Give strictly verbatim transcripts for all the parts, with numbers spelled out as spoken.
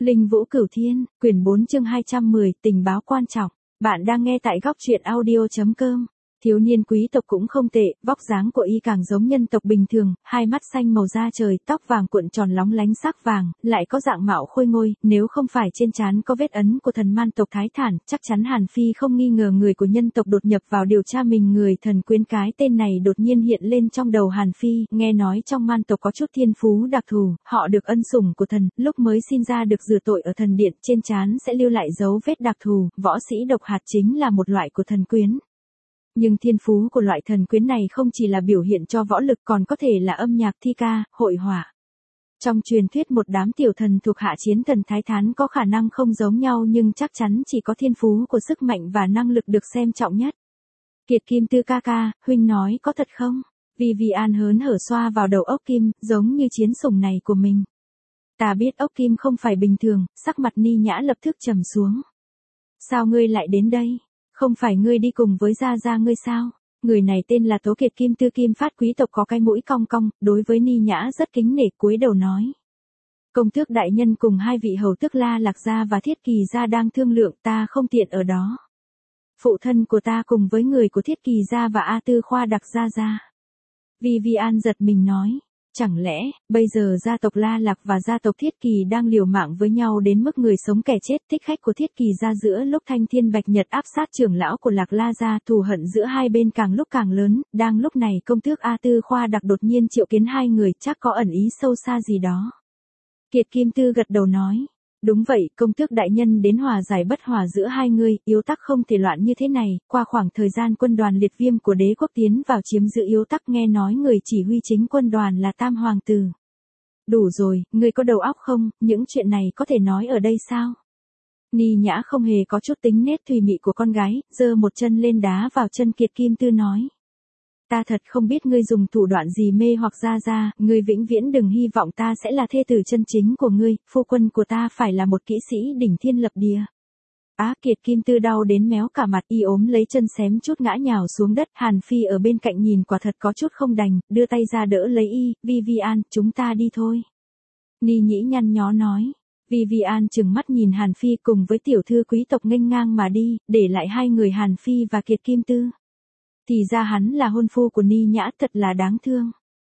Linh Vũ Cửu Thiên, quyển bốn chương hai trăm mười, tình báo quan trọng. Bạn đang nghe tại góc truyện audio chấm com. Thiếu niên quý tộc cũng không tệ, vóc dáng của y càng giống nhân tộc bình thường, hai mắt xanh màu da trời, tóc vàng cuộn tròn lóng lánh sắc vàng, lại có dạng mạo khôi ngôi, nếu không phải trên trán có vết ấn của thần man tộc Thái Thản, chắc chắn Hàn Phi không nghi ngờ người của nhân tộc đột nhập vào điều tra mình. Người thần quyến cái tên này đột nhiên hiện lên trong đầu Hàn Phi, nghe nói trong man tộc có chút thiên phú đặc thù, họ được ân sủng của thần, lúc mới sinh ra được rửa tội ở thần điện, trên trán sẽ lưu lại dấu vết đặc thù, võ sĩ độc hạt chính là một loại của thần quyến. Nhưng thiên phú của loại thần quyến này không chỉ là biểu hiện cho võ lực còn có thể là âm nhạc, thi ca, hội họa. Trong truyền thuyết một đám tiểu thần thuộc hạ chiến thần Thái Thán có khả năng không giống nhau nhưng chắc chắn chỉ có thiên phú của sức mạnh và năng lực được xem trọng nhất. Kiệt Kim Tư ca ca, huynh nói có thật không? Vivian hớn hở xoa vào đầu ốc kim, giống như chiến sủng này của mình. Ta biết ốc kim không phải bình thường, sắc mặt Ni Nhã lập tức trầm xuống. Sao ngươi lại đến đây? Không phải ngươi đi cùng với Gia Gia ngươi sao? Người này tên là Tố Kiệt Kim Tư Kim Phát, quý tộc có cái mũi cong cong, đối với Ni Nhã rất kính nể, cúi đầu nói. Công tước đại nhân cùng hai vị hầu tước La Lạc Gia và Thiết Kỳ Gia đang thương lượng, ta không tiện ở đó. Phụ thân của ta cùng với người của Thiết Kỳ Gia và A Tư Khoa Đặc Gia Gia. Vivian giật mình nói. Chẳng lẽ, bây giờ gia tộc La Lạc và gia tộc Thiết Kỳ đang liều mạng với nhau đến mức người sống kẻ chết, thích khách của Thiết Kỳ gia giữa lúc Thanh Thiên Bạch Nhật áp sát trưởng lão của Lạc La gia, thù hận giữa hai bên càng lúc càng lớn, đang lúc này công tước A Tư Khoa Đặc đột nhiên triệu kiến hai người, chắc có ẩn ý sâu xa gì đó. Kiệt Kim Tư gật đầu nói. Đúng vậy, công tước đại nhân đến hòa giải bất hòa giữa hai người, yếu tắc không thể loạn như thế này, qua khoảng thời gian quân đoàn liệt viêm của đế quốc tiến vào chiếm giữ yếu tắc, nghe nói người chỉ huy chính quân đoàn là Tam Hoàng Tử. Đủ rồi, ngươi có đầu óc không, những chuyện này có thể nói ở đây sao? Ni Nhã không hề có chút tính nết thùy mị của con gái, giơ một chân lên đá vào chân Kiệt Kim Tư nói. Ta thật không biết ngươi dùng thủ đoạn gì mê hoặc Gia Gia, ngươi vĩnh viễn đừng hy vọng ta sẽ là thê tử chân chính của ngươi, phu quân của ta phải là một kỹ sĩ đỉnh thiên lập địa. Á, Kiệt Kim Tư đau đến méo cả mặt, y ốm lấy chân xém chút ngã nhào xuống đất. Hàn Phi ở bên cạnh nhìn quả thật có chút không đành, đưa tay ra đỡ lấy y. Vivian, chúng ta đi thôi. Ni Nhĩ nhăn nhó nói. Vivian trừng mắt nhìn Hàn Phi cùng với tiểu thư quý tộc nghênh ngang mà đi, để lại hai người Hàn Phi và Kiệt Kim Tư. Thì ra hắn là hôn phu của Ni Nhã, thật là đáng thương.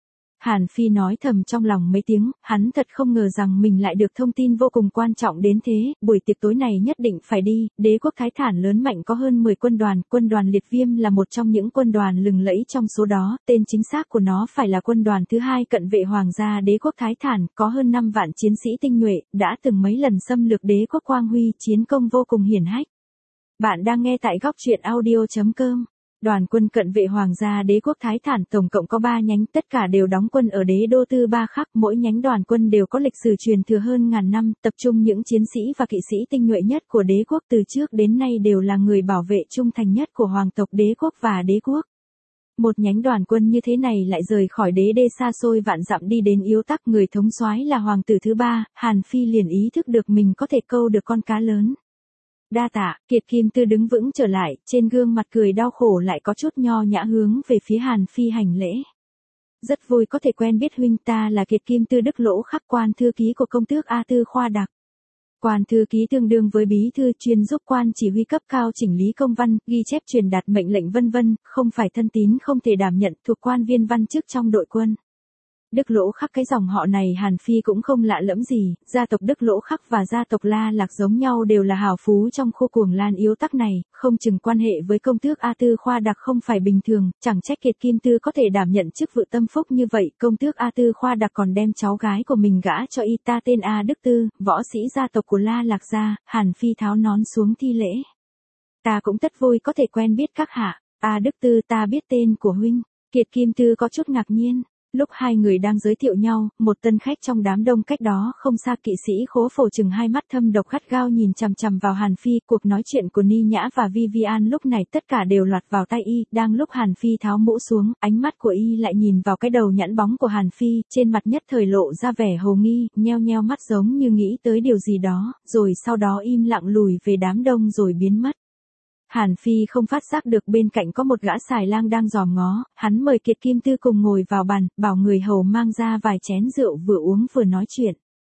Hàn Phi nói thầm trong lòng mấy tiếng, hắn thật không ngờ rằng mình lại được thông tin vô cùng quan trọng đến thế, buổi tiệc tối này nhất định phải đi, đế quốc Thái Thản lớn mạnh có hơn mười quân đoàn, quân đoàn liệt viêm là một trong những quân đoàn lừng lẫy trong số đó, tên chính xác của nó phải là quân đoàn thứ hai cận vệ hoàng gia đế quốc Thái Thản, có hơn năm vạn chiến sĩ tinh nhuệ, đã từng mấy lần xâm lược đế quốc Quang Huy, chiến công vô cùng hiển hách. Bạn đang nghe tại góc truyện audio chấm com. Đoàn quân cận vệ hoàng gia đế quốc Thái Thản tổng cộng có ba nhánh, tất cả đều đóng quân ở đế đô Tư Ba Khắc, mỗi nhánh đoàn quân đều có lịch sử truyền thừa hơn ngàn năm, tập trung những chiến sĩ và kỵ sĩ tinh nhuệ nhất của đế quốc, từ trước đến nay đều là người bảo vệ trung thành nhất của hoàng tộc đế quốc và đế quốc. Một nhánh đoàn quân như thế này lại rời khỏi đế đê xa xôi vạn dặm đi đến yếu tắc, người thống soái là hoàng tử thứ ba, Hàn Phi liền ý thức được mình có thể câu được con cá lớn. Đa tạ, Kiệt Kim Tư đứng vững trở lại, trên gương mặt cười đau khổ lại có chút nho nhã hướng về phía Hàn Phi hành lễ. Rất vui có thể quen biết huynh, ta là Kiệt Kim Tư Đức Lỗ Khắc, quan thư ký của công tước A Tư Khoa Đặc. Quan thư ký tương đương với bí thư, chuyên giúp quan chỉ huy cấp cao chỉnh lý công văn, ghi chép truyền đạt mệnh lệnh vân vân, không phải thân tín không thể đảm nhận, thuộc quan viên văn chức trong đội quân. Đức Lỗ Khắc, cái dòng họ này Hàn Phi cũng không lạ lẫm gì, gia tộc Đức Lỗ Khắc và gia tộc La Lạc giống nhau đều là hào phú trong khu Cuồng Lan yếu tắc này, không chừng quan hệ với công tước A Tư Khoa Đặc không phải bình thường, chẳng trách Kiệt Kim Tư có thể đảm nhận chức vụ tâm phúc như vậy, công tước A Tư Khoa Đặc còn đem cháu gái của mình gả cho y, ta tên A Đức Tư, võ sĩ gia tộc của La Lạc gia. Hàn Phi tháo nón xuống thi lễ. Ta cũng tất vui có thể quen biết các hạ. A Đức Tư, ta biết tên của huynh. Kiệt Kim Tư có chút ngạc nhiên. Lúc hai người đang giới thiệu nhau, một tân khách trong đám đông cách đó không xa, kỵ sĩ Khố Phổ chừng hai mắt thâm độc gắt gao nhìn chằm chằm vào Hàn Phi. Cuộc nói chuyện của Ni Nhã và Vivian lúc này tất cả đều lọt vào tai y, đang lúc Hàn Phi tháo mũ xuống, ánh mắt của y lại nhìn vào cái đầu nhẵn bóng của Hàn Phi, trên mặt nhất thời lộ ra vẻ hồ nghi, nheo nheo mắt giống như nghĩ tới điều gì đó, rồi sau đó im lặng lùi về đám đông rồi biến mất. Hàn Phi không phát giác được bên cạnh có một gã xài lang đang dòm ngó, hắn mời Kiệt Kim Tư cùng ngồi vào bàn, bảo người hầu mang ra vài chén rượu vừa uống vừa nói chuyện.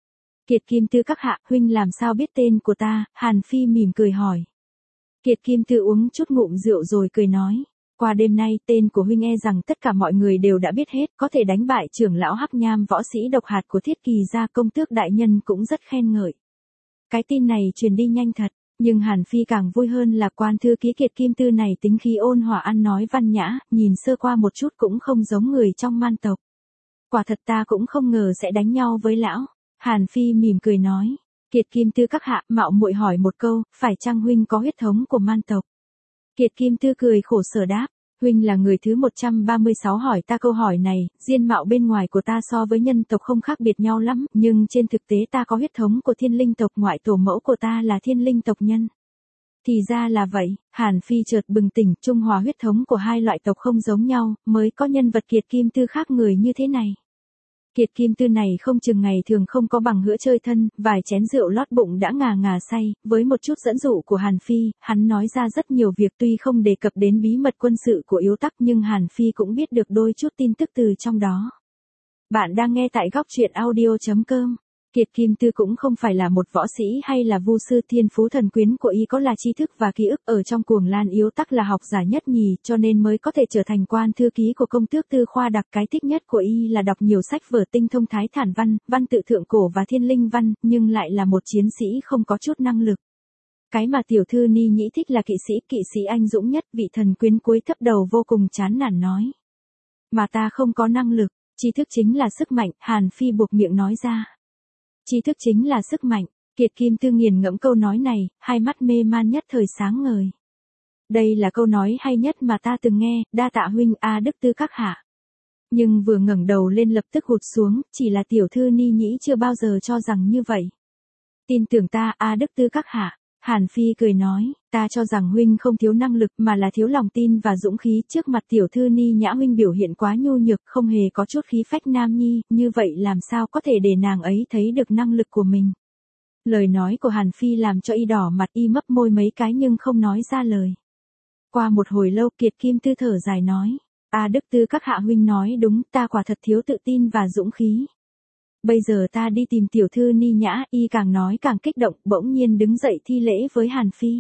Kiệt Kim Tư các hạ, huynh làm sao biết tên của ta? Hàn Phi mỉm cười hỏi. Kiệt Kim Tư uống chút ngụm rượu rồi cười nói. Qua đêm nay tên của huynh e rằng tất cả mọi người đều đã biết hết, có thể đánh bại trưởng lão Hắc Nham võ sĩ độc hạt của Thiết Kỳ gia, công tước đại nhân cũng rất khen ngợi. Cái tin này truyền đi nhanh thật, nhưng Hàn Phi càng vui hơn là quan thư ký Kiệt Kim Tư này tính khí ôn hòa, ăn nói văn nhã, nhìn sơ qua một chút cũng không giống người trong man tộc. Quả thật ta cũng không ngờ sẽ đánh nhau với lão. Hàn Phi mỉm cười nói. Kiệt Kim Tư các hạ, mạo muội hỏi một câu, phải chăng huynh có huyết thống của man tộc? Kiệt Kim Tư cười khổ sở đáp. Huynh là người thứ một trăm ba mươi sáu hỏi ta câu hỏi này, diên mạo bên ngoài của ta so với nhân tộc không khác biệt nhau lắm, nhưng trên thực tế ta có huyết thống của thiên linh tộc, ngoại tổ mẫu của ta là thiên linh tộc nhân. Thì ra là vậy, Hàn Phi chợt bừng tỉnh, trung hòa huyết thống của hai loại tộc không giống nhau, mới có nhân vật Kiệt Kim Tư khác người như thế này. Kiệt Kim Tư này không chừng ngày thường không có bằng hữu chơi thân, vài chén rượu lót bụng đã ngà ngà say, với một chút dẫn dụ của Hàn Phi, hắn nói ra rất nhiều việc, tuy không đề cập đến bí mật quân sự của Yếu Tắc nhưng Hàn Phi cũng biết được đôi chút tin tức từ trong đó. Bạn đang nghe tại góc truyện audio chấm com. Kiệt Kim Tư cũng không phải là một võ sĩ hay là vu sư, thiên phú thần quyến của y có là tri thức và ký ức, ở trong Cuồng Lan Yếu Tắc là học giả nhất nhì, cho nên mới có thể trở thành quan thư ký của công tước Tư Khoa Đặc. Cái thích nhất của y là đọc nhiều sách vở tinh thông thái thản văn, văn tự thượng cổ và thiên linh văn, nhưng lại là một chiến sĩ không có chút năng lực. Cái mà tiểu thư Ni Nhĩ thích là kỵ sĩ, kỵ sĩ anh dũng nhất, vị thần quyến cuối thấp đầu vô cùng chán nản nói. Mà ta không có năng lực, tri thức chính là sức mạnh, Hàn Phi buộc miệng nói ra. Tri thức chính là sức mạnh. Kiệt Kim Tư nghiền ngẫm câu nói này, hai mắt mê man nhất thời sáng ngời. Đây là câu nói hay nhất mà ta từng nghe, đa tạ huynh A Đức Tư các hạ. Nhưng vừa ngẩng đầu lên lập tức hụt xuống, chỉ là tiểu thư Ni Nhĩ chưa bao giờ cho rằng như vậy. Tin tưởng ta A Đức Tư các hạ. Hàn Phi cười nói, ta cho rằng huynh không thiếu năng lực mà là thiếu lòng tin và dũng khí. Trước mặt tiểu thư Ni Nhã huynh biểu hiện quá nhu nhược, không hề có chút khí phách nam nhi, như vậy làm sao có thể để nàng ấy thấy được năng lực của mình. Lời nói của Hàn Phi làm cho y đỏ mặt, y mấp môi mấy cái nhưng không nói ra lời. Qua một hồi lâu Kiệt Kim Tư thở dài nói, A Đức Tư các hạ huynh nói đúng, ta quả thật thiếu tự tin và dũng khí. Bây giờ ta đi tìm tiểu thư Ni Nhã, y càng nói càng kích động, bỗng nhiên đứng dậy thi lễ với Hàn Phi.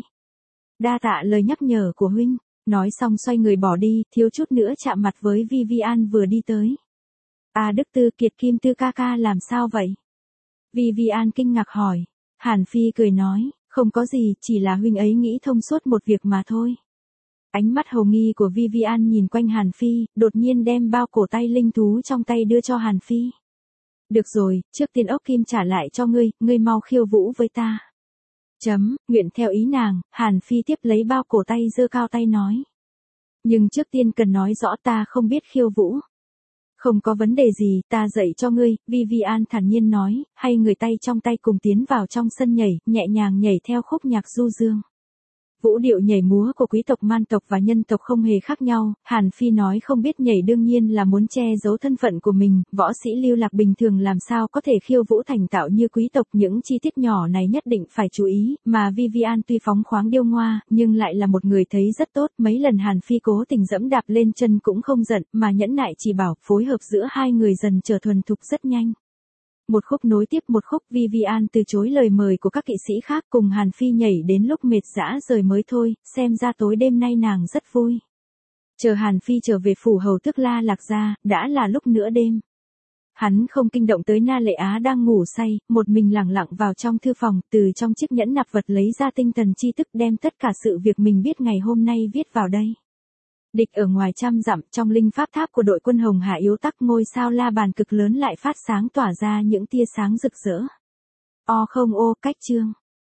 Đa tạ lời nhắc nhở của huynh, nói xong xoay người bỏ đi, thiếu chút nữa chạm mặt với Vivian vừa đi tới. A Đức Tư, Kiệt Kim Tư ca ca làm sao vậy? Vivian kinh ngạc hỏi. Hàn Phi cười nói, không có gì, chỉ là huynh ấy nghĩ thông suốt một việc mà thôi. Ánh mắt hầu nghi của Vivian nhìn quanh Hàn Phi, đột nhiên đem bao cổ tay linh thú trong tay đưa cho Hàn Phi. Được rồi, trước tiên ốc kim trả lại cho ngươi, ngươi mau khiêu vũ với ta. Chấm, nguyện theo ý nàng, Hàn Phi tiếp lấy bao cổ tay giơ cao tay nói. Nhưng trước tiên cần nói rõ ta không biết khiêu vũ. Không có vấn đề gì, ta dạy cho ngươi, Vivian thản nhiên nói, hay người tay trong tay cùng tiến vào trong sân nhảy, nhẹ nhàng nhảy theo khúc nhạc du dương. Vũ điệu nhảy múa của quý tộc man tộc và nhân tộc không hề khác nhau, Hàn Phi nói không biết nhảy đương nhiên là muốn che giấu thân phận của mình, võ sĩ lưu lạc bình thường làm sao có thể khiêu vũ thành tạo như quý tộc, những chi tiết nhỏ này nhất định phải chú ý, mà Vivian tuy phóng khoáng điêu ngoa, nhưng lại là một người thấy rất tốt, mấy lần Hàn Phi cố tình dẫm đạp lên chân cũng không giận, mà nhẫn nại chỉ bảo, phối hợp giữa hai người dần trở thuần thục rất nhanh. Một khúc nối tiếp một khúc, Vivian từ chối lời mời của các kỵ sĩ khác, cùng Hàn Phi nhảy đến lúc mệt dã rời mới thôi, xem ra tối đêm nay nàng rất vui. Chờ Hàn Phi trở về phủ hầu tước La Lạc gia, đã là lúc nửa đêm. Hắn không kinh động tới Na Lệ Á đang ngủ say, một mình lẳng lặng vào trong thư phòng, từ trong chiếc nhẫn nạp vật lấy ra tinh thần chi tức, đem tất cả sự việc mình biết ngày hôm nay viết vào đây. Địch ở ngoài trăm dặm, trong linh pháp tháp của đội quân Hồng Hà Yếu Tắc, ngôi sao la bàn cực lớn lại phát sáng tỏa ra những tia sáng rực rỡ. O không ô, cách chương.